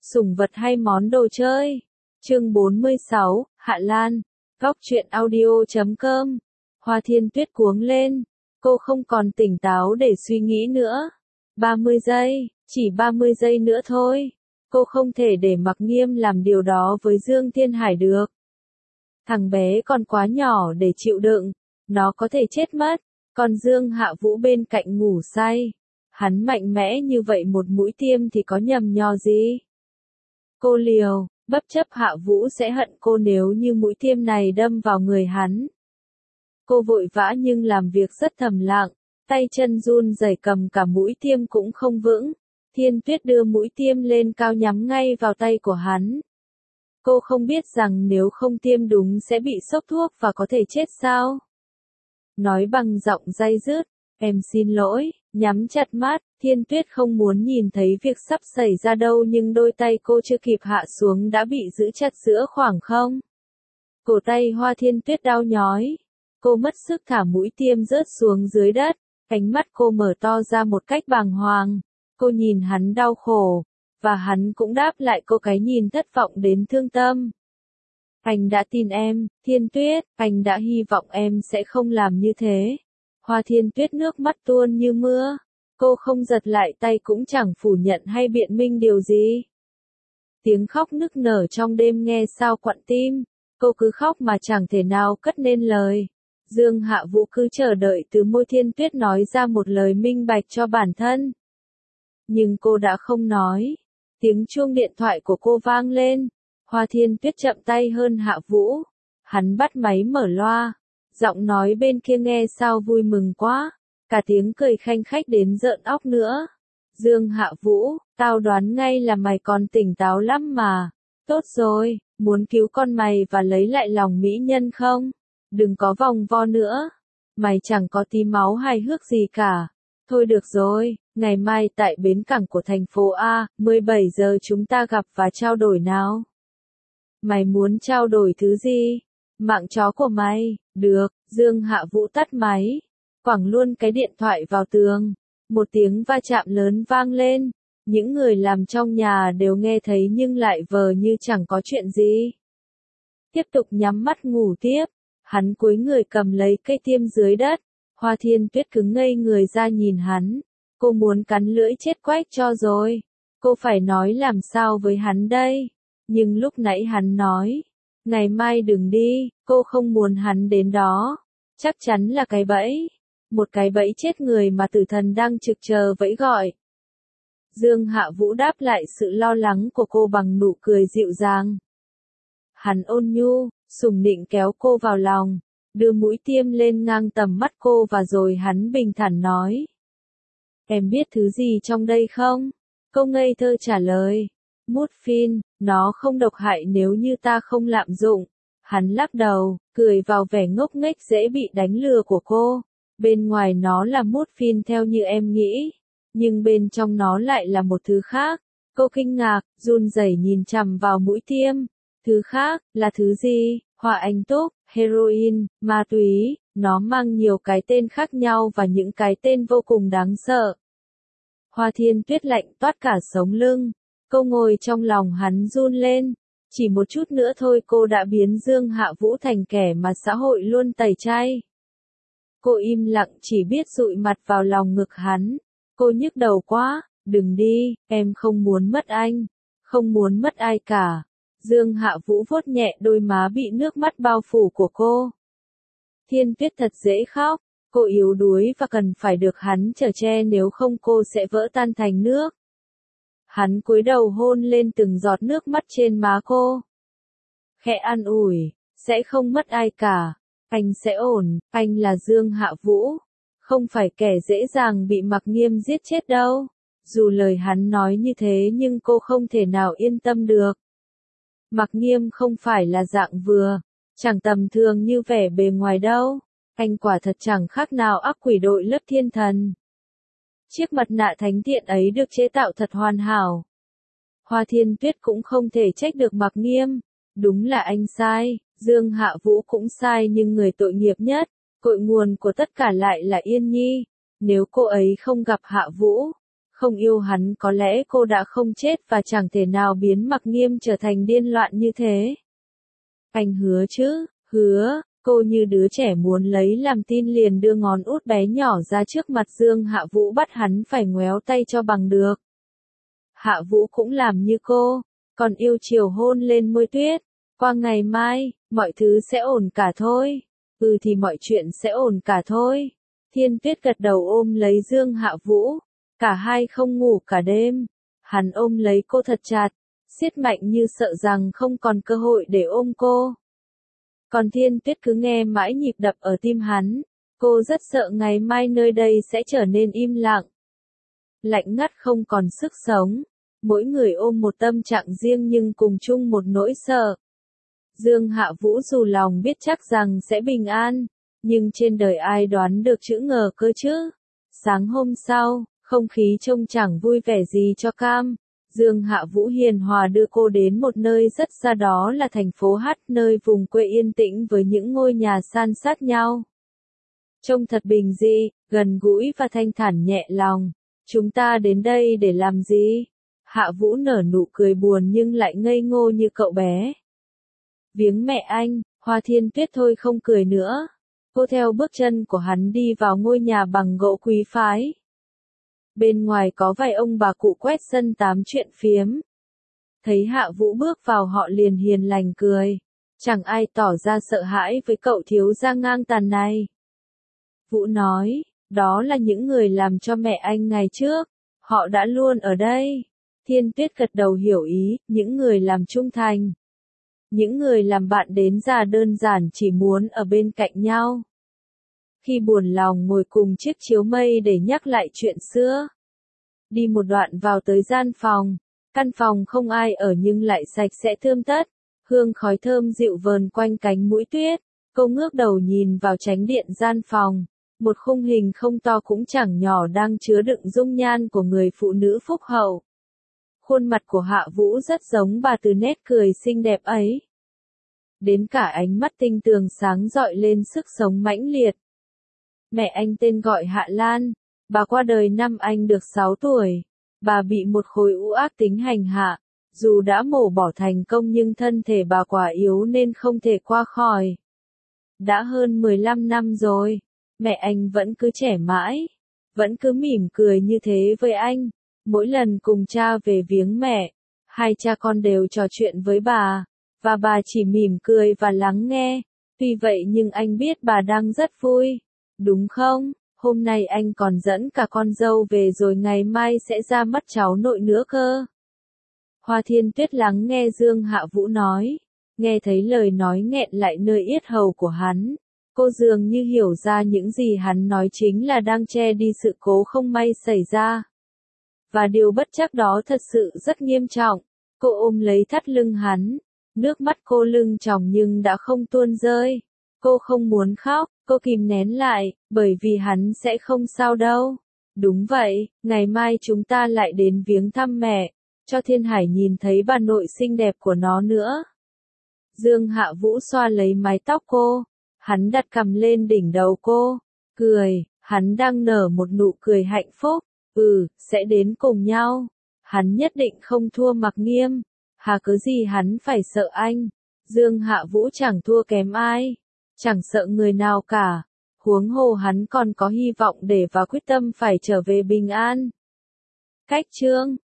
Sủng vật hay món đồ chơi? Chương 46, Hạ Lan. Góc truyện audio.com. Hoa Thiên Tuyết cuống lên. Cô không còn tỉnh táo để suy nghĩ nữa. 30 giây, chỉ 30 giây nữa thôi. Cô không thể để Mặc Nghiêm làm điều đó với Dương Thiên Hải được. Thằng bé còn quá nhỏ để chịu đựng. Nó có thể chết mất. Còn Dương Hạ Vũ bên cạnh ngủ say. Hắn mạnh mẽ như vậy một mũi tiêm thì có nhầm nhò gì? Cô liều, bất chấp Hạ Vũ sẽ hận cô nếu như mũi tiêm này đâm vào người hắn. Cô vội vã nhưng làm việc rất thầm lặng, tay chân run rẩy cầm cả mũi tiêm cũng không vững. Thiên Tuyết đưa mũi tiêm lên cao nhắm ngay vào tay của hắn. Cô không biết rằng nếu không tiêm đúng sẽ bị sốc thuốc và có thể chết sao? Nói bằng giọng day dứt, em xin lỗi, nhắm chặt mắt. Thiên Tuyết không muốn nhìn thấy việc sắp xảy ra đâu nhưng đôi tay cô chưa kịp hạ xuống đã bị giữ chặt giữa khoảng không. Cổ tay Hoa Thiên Tuyết đau nhói. Cô mất sức thả mũi tiêm rớt xuống dưới đất. Ánh mắt cô mở to ra một cách bàng hoàng. Cô nhìn hắn đau khổ. Và hắn cũng đáp lại cô cái nhìn thất vọng đến thương tâm. Anh đã tin em, Thiên Tuyết, anh đã hy vọng em sẽ không làm như thế. Hoa Thiên Tuyết nước mắt tuôn như mưa. Cô không giật lại tay cũng chẳng phủ nhận hay biện minh điều gì. Tiếng khóc nức nở trong đêm nghe sao quặn tim. Cô cứ khóc mà chẳng thể nào cất nên lời. Dương Hạ Vũ cứ chờ đợi từ môi Thiên Tuyết nói ra một lời minh bạch cho bản thân. Nhưng cô đã không nói. Tiếng chuông điện thoại của cô vang lên. Hoa Thiên Tuyết chậm tay hơn Hạ Vũ. Hắn bắt máy mở loa. Giọng nói bên kia nghe sao vui mừng quá. Cả tiếng cười khanh khách đến rợn óc nữa. Dương Hạ Vũ, tao đoán ngay là mày còn tỉnh táo lắm mà. Tốt rồi, muốn cứu con mày và lấy lại lòng mỹ nhân không? Đừng có vòng vo nữa. Mày chẳng có tí máu hài hước gì cả. Thôi được rồi, ngày mai tại bến cảng của thành phố A, 17 giờ chúng ta gặp và trao đổi nào. Mày muốn trao đổi thứ gì? Mạng chó của mày, được. Dương Hạ Vũ tắt máy. Quẳng luôn cái điện thoại vào tường. Một tiếng va chạm lớn vang lên. Những người làm trong nhà đều nghe thấy nhưng lại vờ như chẳng có chuyện gì. Tiếp tục nhắm mắt ngủ tiếp. Hắn cúi người cầm lấy cây tiêm dưới đất. Hoa Thiên Tuyết cứng ngây người ra nhìn hắn. Cô muốn cắn lưỡi chết quách cho rồi. Cô phải nói làm sao với hắn đây. Nhưng lúc nãy hắn nói. Ngày mai đừng đi, cô không muốn hắn đến đó. Chắc chắn là cái bẫy. Một cái bẫy chết người mà tử thần đang trực chờ vẫy gọi. Dương Hạ Vũ đáp lại sự lo lắng của cô bằng nụ cười dịu dàng. Hắn ôn nhu, sủng nịnh kéo cô vào lòng, đưa mũi tiêm lên ngang tầm mắt cô và rồi hắn bình thản nói. Em biết thứ gì trong đây không? Cô ngây thơ trả lời. Morphine, nó không độc hại nếu như ta không lạm dụng. Hắn lắc đầu, cười vào vẻ ngốc nghếch dễ bị đánh lừa của cô. Bên ngoài nó là morphine theo như em nghĩ, nhưng bên trong nó lại là một thứ khác. Cô kinh ngạc, run rẩy nhìn chằm vào mũi tiêm. Thứ khác, là thứ gì? Hỏa anh túc, heroin, ma túy, nó mang nhiều cái tên khác nhau và những cái tên vô cùng đáng sợ. Hoa Thiên Tuyết lạnh toát cả sống lưng. Cô ngồi trong lòng hắn run lên. Chỉ một chút nữa thôi cô đã biến Dương Hạ Vũ thành kẻ mà xã hội luôn tẩy chay. Cô im lặng chỉ biết dụi mặt vào lòng ngực hắn. Cô nhức đầu quá, đừng đi, em không muốn mất anh. Không muốn mất ai cả. Dương Hạ Vũ vuốt nhẹ đôi má bị nước mắt bao phủ của cô. Thiên Tuyết thật dễ khóc. Cô yếu đuối và cần phải được hắn chở che nếu không cô sẽ vỡ tan thành nước. Hắn cúi đầu hôn lên từng giọt nước mắt trên má cô. Khẽ an ủi, sẽ không mất ai cả. Anh sẽ ổn, anh là Dương Hạ Vũ. Không phải kẻ dễ dàng bị Mặc Nghiêm giết chết đâu. Dù lời hắn nói như thế nhưng cô không thể nào yên tâm được. Mặc Nghiêm không phải là dạng vừa, chẳng tầm thường như vẻ bề ngoài đâu. Anh quả thật chẳng khác nào ác quỷ đội lớp thiên thần. Chiếc mặt nạ thánh thiện ấy được chế tạo thật hoàn hảo. Hoa Thiên Tuyết cũng không thể trách được Mặc Nghiêm. Đúng là anh sai, Dương Hạ Vũ cũng sai nhưng người tội nghiệp nhất, cội nguồn của tất cả lại là Yên Nhi. Nếu cô ấy không gặp Hạ Vũ, Không yêu hắn có lẽ cô đã không chết và chẳng thể nào biến Mặc Nghiêm trở thành điên loạn như thế. Anh hứa chứ, hứa, cô như đứa trẻ muốn lấy làm tin liền đưa ngón út bé nhỏ ra trước mặt Dương Hạ Vũ bắt hắn phải ngoéo tay cho bằng được. Hạ Vũ cũng làm như cô, còn yêu chiều hôn lên môi Tuyết. Qua ngày mai, mọi thứ sẽ ổn cả thôi. Ừ thì mọi chuyện sẽ ổn cả thôi. Thiên Tuyết gật đầu ôm lấy Dương Hạ Vũ. Cả hai không ngủ cả đêm. Hắn ôm lấy cô thật chặt, siết mạnh như sợ rằng không còn cơ hội để ôm cô. Còn Thiên Tuyết cứ nghe mãi nhịp đập ở tim hắn. Cô rất sợ ngày mai nơi đây sẽ trở nên im lặng. Lạnh ngắt không còn sức sống. Mỗi người ôm một tâm trạng riêng nhưng cùng chung một nỗi sợ. Dương Hạ Vũ dù lòng biết chắc rằng sẽ bình an, nhưng trên đời ai đoán được chữ ngờ cơ chứ. Sáng hôm sau, không khí trông chẳng vui vẻ gì cho cam. Dương Hạ Vũ hiền hòa đưa cô đến một nơi rất xa, đó là thành phố H, nơi vùng quê yên tĩnh với những ngôi nhà san sát nhau. Trông thật bình dị, gần gũi và thanh thản nhẹ lòng. Chúng ta đến đây để làm gì? Hạ Vũ nở nụ cười buồn nhưng lại ngây ngô như cậu bé. Viếng mẹ anh, Hoa Thiên Tuyết thôi không cười nữa. Cô theo bước chân của hắn đi vào ngôi nhà bằng gỗ quý phái. Bên ngoài có vài ông bà cụ quét sân tám chuyện phiếm. Thấy Hạ Vũ bước vào họ liền hiền lành cười. Chẳng ai tỏ ra sợ hãi với cậu thiếu gia ngang tàn này. Vũ nói, đó là những người làm cho mẹ anh ngày trước. Họ đã luôn ở đây. Thiên Tuyết gật đầu hiểu ý, những người làm trung thành. Những người làm bạn đến già đơn giản chỉ muốn ở bên cạnh nhau. Khi buồn lòng ngồi cùng chiếc chiếu mây để nhắc lại chuyện xưa. Đi một đoạn vào tới gian phòng. Căn phòng không ai ở nhưng lại sạch sẽ tươm tất. Hương khói thơm dịu vờn quanh cánh mũi Tuyết. Cô ngước đầu nhìn vào chánh điện gian phòng. Một khung hình không to cũng chẳng nhỏ đang chứa đựng dung nhan của người phụ nữ phúc hậu. Khuôn mặt của Hạ Vũ rất giống bà từ nét cười xinh đẹp ấy. Đến cả ánh mắt tinh tường sáng rọi lên sức sống mãnh liệt. Mẹ anh tên gọi Hạ Lan. Bà qua đời năm anh được 6 tuổi. Bà bị một khối u ác tính hành hạ. Dù đã mổ bỏ thành công nhưng thân thể bà quá yếu nên không thể qua khỏi. Đã hơn 15 năm rồi. Mẹ anh vẫn cứ trẻ mãi. Vẫn cứ mỉm cười như thế với anh. Mỗi lần cùng cha về viếng mẹ, hai cha con đều trò chuyện với bà, và bà chỉ mỉm cười và lắng nghe. Tuy vậy nhưng anh biết bà đang rất vui. Đúng không? Hôm nay anh còn dẫn cả con dâu về rồi ngày mai sẽ ra mắt cháu nội nữa cơ. Hoa Thiên Tuyết lắng nghe Dương Hạ Vũ nói. Nghe thấy lời nói nghẹn lại nơi yết hầu của hắn. Cô dường như hiểu ra những gì hắn nói chính là đang che đi sự cố không may xảy ra. Và điều bất trắc đó thật sự rất nghiêm trọng. Cô ôm lấy thắt lưng hắn. Nước mắt cô lưng tròng nhưng đã không tuôn rơi. Cô không muốn khóc, cô kìm nén lại, bởi vì hắn sẽ không sao đâu. Đúng vậy, ngày mai chúng ta lại đến viếng thăm mẹ, cho Thiên Hải nhìn thấy bà nội xinh đẹp của nó nữa. Dương Hạ Vũ xoa lấy mái tóc cô. Hắn đặt cằm lên đỉnh đầu cô. Cười, hắn đang nở một nụ cười hạnh phúc. Sẽ đến cùng nhau. Hắn nhất định không thua Mặc Nghiêm. Hà cớ gì hắn phải sợ anh. Dương Hạ Vũ chẳng thua kém ai. Chẳng sợ người nào cả. Huống hồ hắn còn có hy vọng để và quyết tâm phải trở về bình an. Cách chương